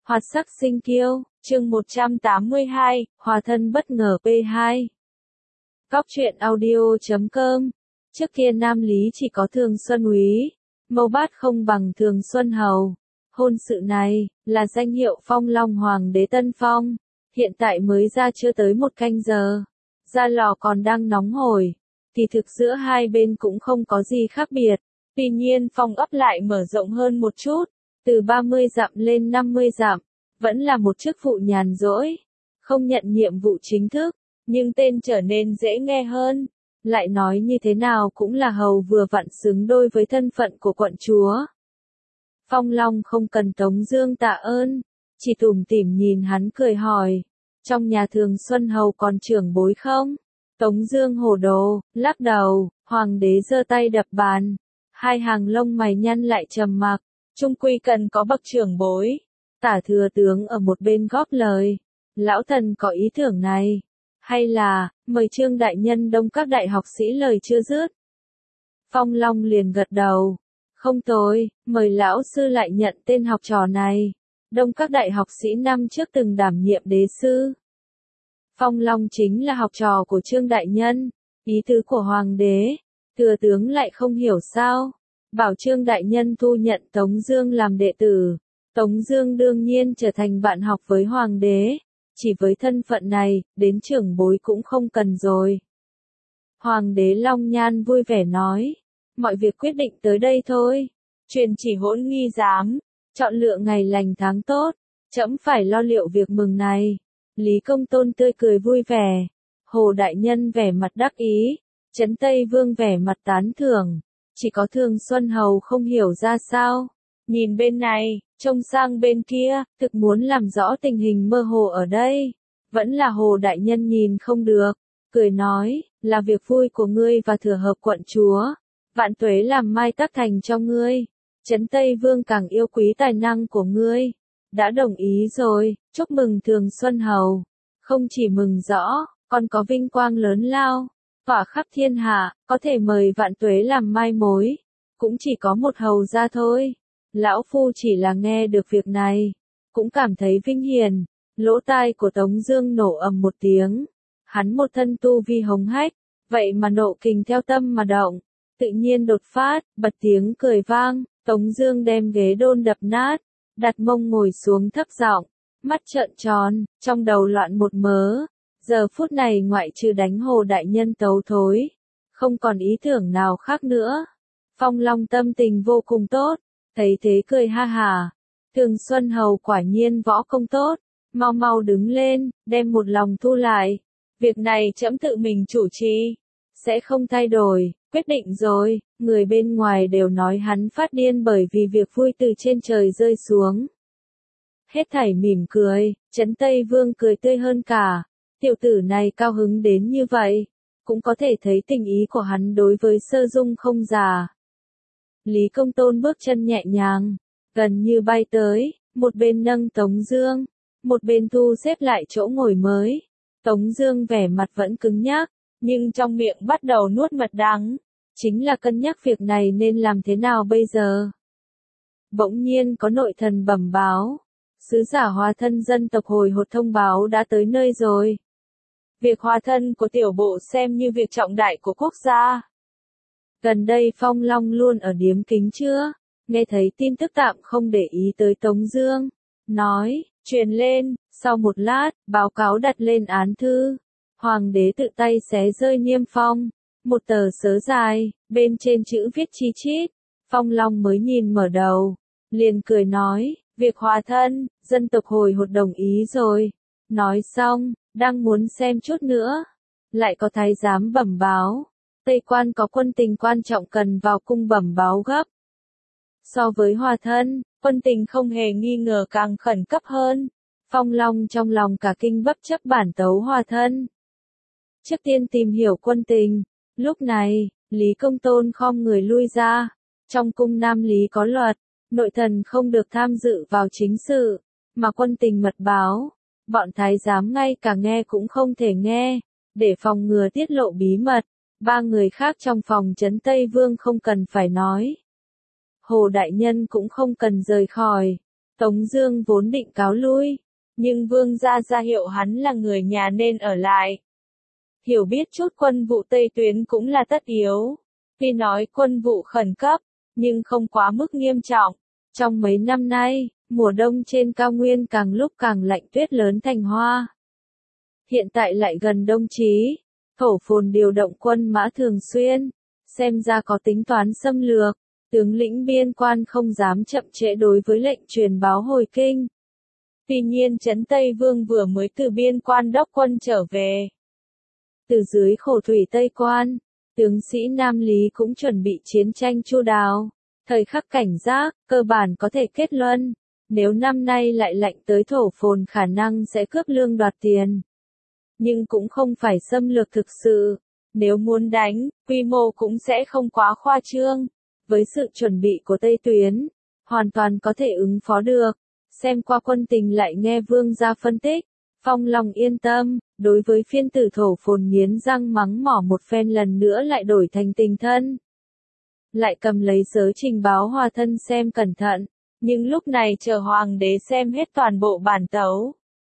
Hoạt sắc sinh kiêu, chương 182, hòa thân bất ngờ P2. Cóc truyện audio.com. Trước kia Nam Lý chỉ có Thường Xuân Úy, mầu bát không bằng Thường Xuân Hầu. Hôn sự này, là danh hiệu Phong Long Hoàng đế Tân Phong, hiện tại mới ra chưa tới 1 canh giờ. Ra lò còn đang nóng hổi, kỳ thực giữa hai bên cũng không có gì khác biệt. Tuy nhiên phong ấp lại mở rộng hơn một chút, từ 30 dặm lên 50 dặm, vẫn là một chức vụ nhàn rỗi, không nhận nhiệm vụ chính thức, nhưng tên trở nên dễ nghe hơn. Lại nói như thế nào cũng là hầu vừa vặn xứng đôi với thân phận của quận chúa. Phong Long không cần Tống Dương tạ ơn, chỉ tủm tỉm nhìn hắn cười hỏi, trong nhà Thường Xuân Hầu còn trưởng bối không? Tống Dương hồ đồ, lắc đầu. Hoàng đế giơ tay đập bàn, hai hàng lông mày nhăn lại trầm mặc. Trung quy cần có bậc trưởng bối. Tả thừa tướng ở một bên góp lời, lão thần có ý tưởng này, hay là mời Trương đại nhân đông các đại học sĩ lời chưa dứt. Phong Long liền gật đầu, không tồi, mời lão sư lại nhận tên học trò này. Đông các đại học sĩ năm trước từng đảm nhiệm đế sư. Phong Long chính là học trò của Trương đại nhân, ý tứ của hoàng đế, thừa tướng lại không hiểu sao. Bảo Trương đại nhân thu nhận Tống Dương làm đệ tử. Tống Dương đương nhiên trở thành bạn học với hoàng đế, chỉ với thân phận này, đến trưởng bối cũng không cần rồi. Hoàng đế Long Nhan vui vẻ nói, mọi việc quyết định tới đây thôi, truyền chỉ hỗn nghi giám, chọn lựa ngày lành tháng tốt, trẫm phải lo liệu việc mừng này. Lý Công Tôn tươi cười vui vẻ, Hồ đại nhân vẻ mặt đắc ý, Trấn Tây Vương vẻ mặt tán thưởng, chỉ có Thường Xuân Hầu không hiểu ra sao. Nhìn bên này, trông sang bên kia, thực muốn làm rõ tình hình mơ hồ ở đây. Vẫn là Hồ đại nhân nhìn không được, cười nói, là việc vui của ngươi và thừa hợp quận chúa. Vạn tuế làm mai tác thành cho ngươi. Trấn Tây Vương càng yêu quý tài năng của ngươi. Đã đồng ý rồi, chúc mừng Thường Xuân Hầu. Không chỉ mừng rõ, còn có vinh quang lớn lao, tỏa khắp thiên hạ, có thể mời Vạn tuế làm mai mối. Cũng chỉ có một hầu gia thôi. Lão Phu chỉ là nghe được việc này, cũng cảm thấy vinh hiển. Lỗ tai của Tống Dương nổ ầm một tiếng. Hắn một thân tu vi hống hách, vậy mà nộ kình theo tâm mà động, tự nhiên đột phát, bật tiếng cười vang. Tống Dương đem ghế đôn đập nát, đặt mông ngồi xuống thấp giọng, mắt trợn tròn, trong đầu loạn một mớ. Giờ phút này ngoại trừ đánh Hồ đại nhân tấu thối, không còn ý tưởng nào khác nữa. Phong Long tâm tình vô cùng tốt, thấy thế cười ha hả. Thường Xuân Hầu quả nhiên võ công tốt, mau mau đứng lên, đem một lòng thu lại. Việc này trẫm tự mình chủ trì, sẽ không thay đổi, quyết định rồi. Người bên ngoài đều nói hắn phát điên bởi vì việc vui từ trên trời rơi xuống. Hết thảy mỉm cười, Trấn Tây Vương cười tươi hơn cả. Tiểu tử này cao hứng đến như vậy, cũng có thể thấy tình ý của hắn đối với Sơ Dung không già. Lý Công Tôn bước chân nhẹ nhàng, gần như bay tới, một bên nâng Tống Dương, một bên thu xếp lại chỗ ngồi mới. Tống Dương vẻ mặt vẫn cứng nhắc, nhưng trong miệng bắt đầu nuốt mật đắng, chính là cân nhắc việc này nên làm thế nào bây giờ. Bỗng nhiên có nội thần bẩm báo, sứ giả hóa thân dân tộc hồi hột thông báo đã tới nơi rồi. Việc hóa thân của tiểu bộ xem như việc trọng đại của quốc gia. Gần đây Phong Long luôn ở điếm kính chưa, nghe thấy tin tức tạm không để ý tới Tống Dương, nói, truyền lên. Sau một lát, báo cáo đặt lên án thư. Hoàng đế tự tay xé rơi niêm phong, một tờ sớ dài, bên trên chữ viết chi chít. Phong Long mới nhìn mở đầu, liền cười nói, việc hòa thân, dân tộc hồi hột đồng ý rồi. Nói xong, đang muốn xem chút nữa, lại có thái giám bẩm báo, Tây quan có quân tình quan trọng cần vào cung bẩm báo gấp. So với hòa thân, quân tình không hề nghi ngờ càng khẩn cấp hơn. Phong Long trong lòng cả kinh bất chấp bản tấu hòa thân. Trước tiên tìm hiểu quân tình, lúc này, Lý Công Tôn khom người lui ra. Trong cung Nam Lý có luật, nội thần không được tham dự vào chính sự, mà quân tình mật báo, bọn thái giám ngay cả nghe cũng không thể nghe, để phòng ngừa tiết lộ bí mật. 3 người khác trong phòng Trấn Tây Vương không cần phải nói. Hồ đại nhân cũng không cần rời khỏi, Tống Dương vốn định cáo lui, nhưng vương gia ra hiệu hắn là người nhà nên ở lại. Hiểu biết chút quân vụ Tây Tuyến cũng là tất yếu. Tuy nói quân vụ khẩn cấp, nhưng không quá mức nghiêm trọng. Trong mấy năm nay, mùa đông trên cao nguyên càng lúc càng lạnh, tuyết lớn thành hoa. Hiện tại lại gần đông chí, Thổ Phồn điều động quân mã thường xuyên, xem ra có tính toán xâm lược. Tướng lĩnh biên quan không dám chậm trễ đối với lệnh truyền báo hồi kinh. Tuy nhiên Trấn Tây Vương vừa mới từ biên quan đốc quân trở về. Từ dưới khổ thủy Tây Quan, tướng sĩ Nam Lý cũng chuẩn bị chiến tranh chu đáo. Thời khắc cảnh giác, cơ bản có thể kết luận, nếu năm nay lại lạnh tới Thổ Phồn khả năng sẽ cướp lương đoạt tiền. Nhưng cũng không phải xâm lược thực sự. Nếu muốn đánh, quy mô cũng sẽ không quá khoa trương. Với sự chuẩn bị của Tây Tuyến, hoàn toàn có thể ứng phó được. Xem qua quân tình lại nghe vương gia phân tích, Phong Long yên tâm, đối với phiên tử Thổ Phồn nghiến răng mắng mỏ một phen lần nữa lại đổi thành tình thân. Lại cầm lấy sớ trình báo Hòa Thân xem cẩn thận, nhưng lúc này chờ hoàng đế xem hết toàn bộ bản tấu.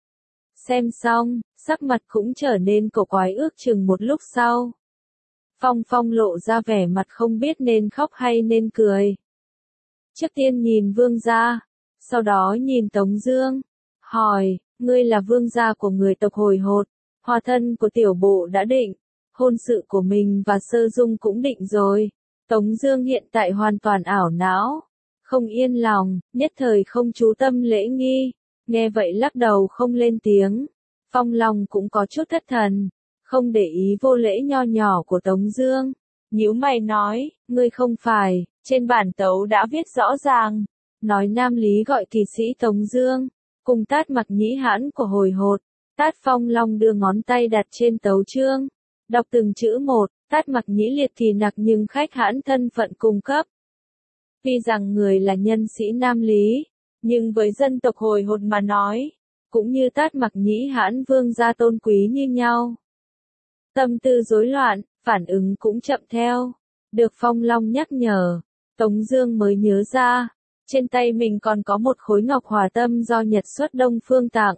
Xem xong, sắc mặt cũng trở nên cổ quái, ước chừng một lúc sau. Phong lộ ra vẻ mặt không biết nên khóc hay nên cười. Trước tiên nhìn vương gia, sau đó nhìn Tống Dương, hỏi, ngươi là vương gia của người tộc Hồi Hột, Hòa thân của tiểu bộ đã định, hôn sự của mình và Sơ Dung cũng định rồi. Tống Dương hiện tại hoàn toàn ảo não, không yên lòng, nhất thời không chú tâm lễ nghi, nghe vậy lắc đầu không lên tiếng. Phong Long cũng có chút thất thần, không để ý vô lễ nho nhỏ của Tống Dương, nhíu mày nói, ngươi không phải, trên bản tấu đã viết rõ ràng, nói Nam Lý gọi kỳ sĩ Tống Dương, cùng Tát Mặc Nhĩ Hãn của Hồi Hột. Tát Phong Long đưa ngón tay đặt trên tấu chương, đọc từng chữ một. Tát Mặc Nhĩ liệt thì nặc nhưng khách hãn thân phận cung cấp. Tuy rằng người là nhân sĩ Nam Lý, nhưng với dân tộc Hồi Hột mà nói, cũng như Tát Mặc Nhĩ Hãn vương gia tôn quý như nhau. Tâm tư rối loạn, phản ứng cũng chậm theo. Được Phong Long nhắc nhở, Tống Dương mới nhớ ra, trên tay mình còn có một khối ngọc hòa tâm do Nhật xuất Đông Phương tặng.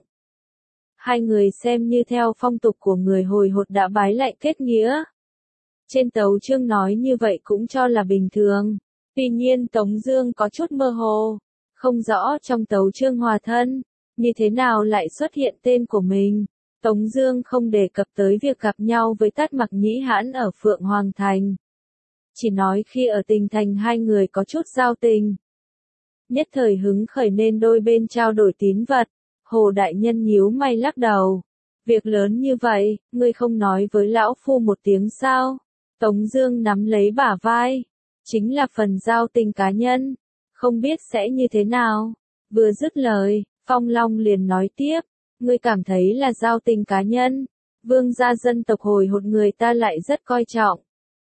Hai người xem như theo phong tục của người Hồi Hột đã bái lại kết nghĩa. Trên tấu chương nói như vậy cũng cho là bình thường. Tuy nhiên Tống Dương có chút mơ hồ, không rõ trong tấu chương hòa thân, như thế nào lại xuất hiện tên của mình. Tống Dương không đề cập tới việc gặp nhau với Tát Mặc Nhĩ Hãn ở Phượng Hoàng Thành. Chỉ nói khi ở Tình Thành hai người có chút giao tình. Nhất thời hứng khởi nên đôi bên trao đổi tín vật. Hồ đại nhân nhíu mày lắc đầu. Việc lớn như vậy, ngươi không nói với lão phu một tiếng sao? Tống Dương nắm lấy bả vai. Chính là phần giao tình cá nhân. Không biết sẽ như thế nào. Vừa dứt lời, Phong Long liền nói tiếp. Ngươi cảm thấy là giao tình cá nhân. Vương gia dân tộc Hồi Hột người ta lại rất coi trọng.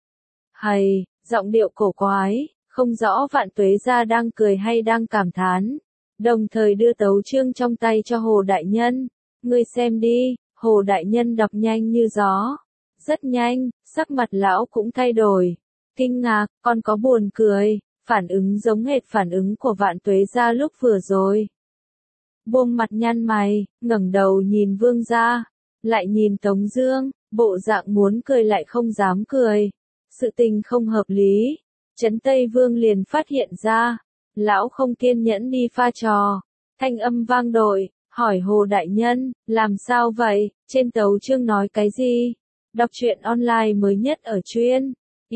Hầy, giọng điệu cổ quái, không rõ Vạn Tuế gia đang cười hay đang cảm thán. Đồng thời đưa tấu chương trong tay cho Hồ đại nhân. Ngươi xem đi. Hồ đại nhân đọc nhanh như gió. Rất nhanh, sắc mặt lão cũng thay đổi. Kinh ngạc, còn có buồn cười, phản ứng giống hệt phản ứng của Vạn Tuế gia lúc vừa rồi. Buông mặt nhăn mày, ngẩng đầu nhìn vương gia, lại nhìn Tống Dương, bộ dạng muốn cười lại không dám cười. Sự tình không hợp lý, Trấn Tây Vương liền phát hiện ra. Lão không kiên nhẫn đi pha trò, thanh âm vang dội, hỏi Hồ đại nhân, làm sao vậy, trên tấu chương nói cái gì? Đọc truyện online mới nhất ở truyện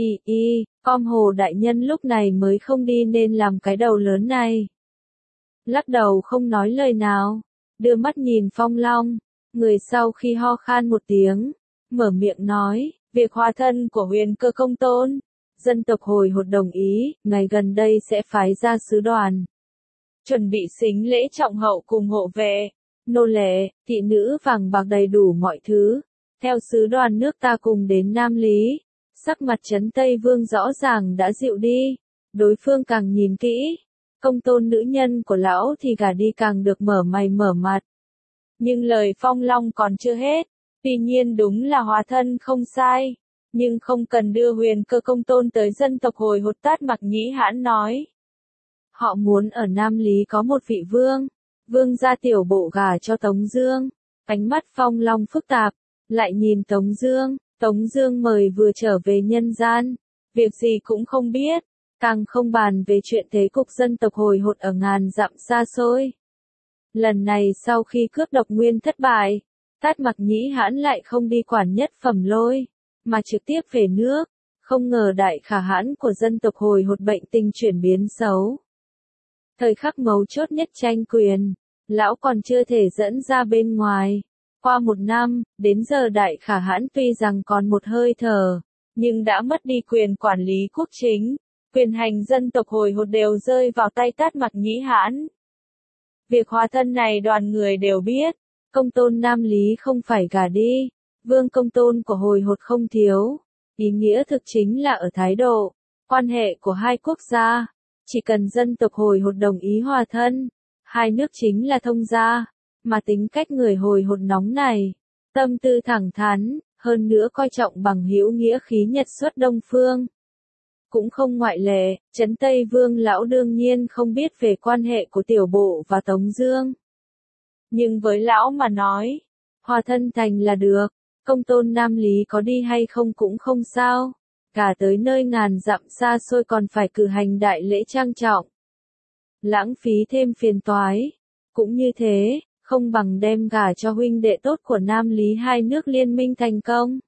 com. Hồ đại nhân lúc này mới không đi nên làm cái đầu lớn này. Lắc đầu không nói lời nào, đưa mắt nhìn Phong Long, người sau khi ho khan một tiếng, mở miệng nói, việc hòa thân của Huyền Cơ Công Tôn, dân tộc Hồi Hột đồng ý, ngày gần đây sẽ phái ra sứ đoàn. Chuẩn bị sính lễ trọng hậu cùng hộ vệ, nô lệ, thị nữ vàng bạc đầy đủ mọi thứ. Theo sứ đoàn nước ta cùng đến Nam Lý, sắc mặt Trấn Tây Vương rõ ràng đã dịu đi, đối phương càng nhìn kỹ. Công Tôn nữ nhân của lão thì gả đi càng được mở mày mở mặt. Nhưng lời Phong Long còn chưa hết, tuy nhiên đúng là hòa thân không sai, nhưng không cần đưa Huyền Cơ Công Tôn tới dân tộc Hồi Hột. Tát Mặc Nhĩ Hãn nói. Họ muốn ở Nam Lý có một vị vương. Vương gia tiểu bộ gả cho Tống Dương. Ánh mắt Phong Long phức tạp, lại nhìn Tống Dương. Tống Dương mời vừa trở về nhân gian, việc gì cũng không biết, càng không bàn về chuyện thế cục dân tộc hồi hột ở ngàn dặm xa xôi. Lần này sau khi cướp độc nguyên thất bại, Tát Mặc Nhĩ Hãn lại không đi quản nhất phẩm lôi, mà trực tiếp về nước. Không ngờ đại khả hãn của dân tộc hồi hột bệnh tình chuyển biến xấu. Thời khắc mấu chốt nhất tranh quyền, lão còn chưa thể dẫn ra bên ngoài. Qua 1 năm, đến giờ đại khả hãn tuy rằng còn một hơi thở, nhưng đã mất đi quyền quản lý quốc chính. Quyền hành dân tộc hồi hột đều rơi vào tay Tát Mặc Nhĩ Hãn. Việc hóa thân này đoàn người đều biết, công tôn Nam Lý không phải gả đi, vương công tôn của hồi hột không thiếu. Ý nghĩa thực chính là ở thái độ, quan hệ của hai quốc gia. Chỉ cần dân tộc hồi hột đồng ý hòa thân, hai nước chính là thông gia, mà tính cách người hồi hột nóng này, tâm tư thẳng thắn, hơn nữa coi trọng bằng hữu nghĩa khí Nhật xuất Đông Phương. Cũng không ngoại lệ, Trấn Tây Vương lão đương nhiên không biết về quan hệ của tiểu bộ và Tống Dương. Nhưng với lão mà nói, hòa thân thành là được, công tôn Nam Lý có đi hay không cũng không sao. Cả tới nơi ngàn dặm xa xôi còn phải cử hành đại lễ trang trọng. Lãng phí thêm phiền toái. Cũng như thế, không bằng đem gả cho huynh đệ tốt của Nam Lý hai nước liên minh thành công.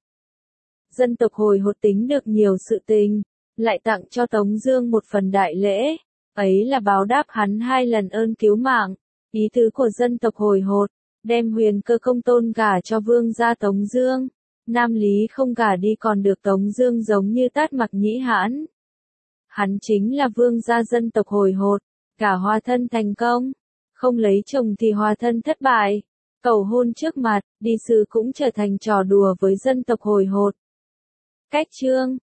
Dân tộc hồi hột tính được nhiều sự tình, lại tặng cho Tống Dương một phần đại lễ. Ấy là báo đáp hắn 2 lần ơn cứu mạng. Ý tứ của dân tộc hồi hột, đem Huyền Cơ công tôn gả cho vương gia Tống Dương. Nam Lý không gả đi còn được Tống Dương giống như Tát Mặc Nhĩ Hãn. Hắn chính là vương gia dân tộc hồi hột, cả hòa thân thành công, không lấy chồng thì hòa thân thất bại, cầu hôn trước mặt, đi sư cũng trở thành trò đùa với dân tộc hồi hột. Cách chương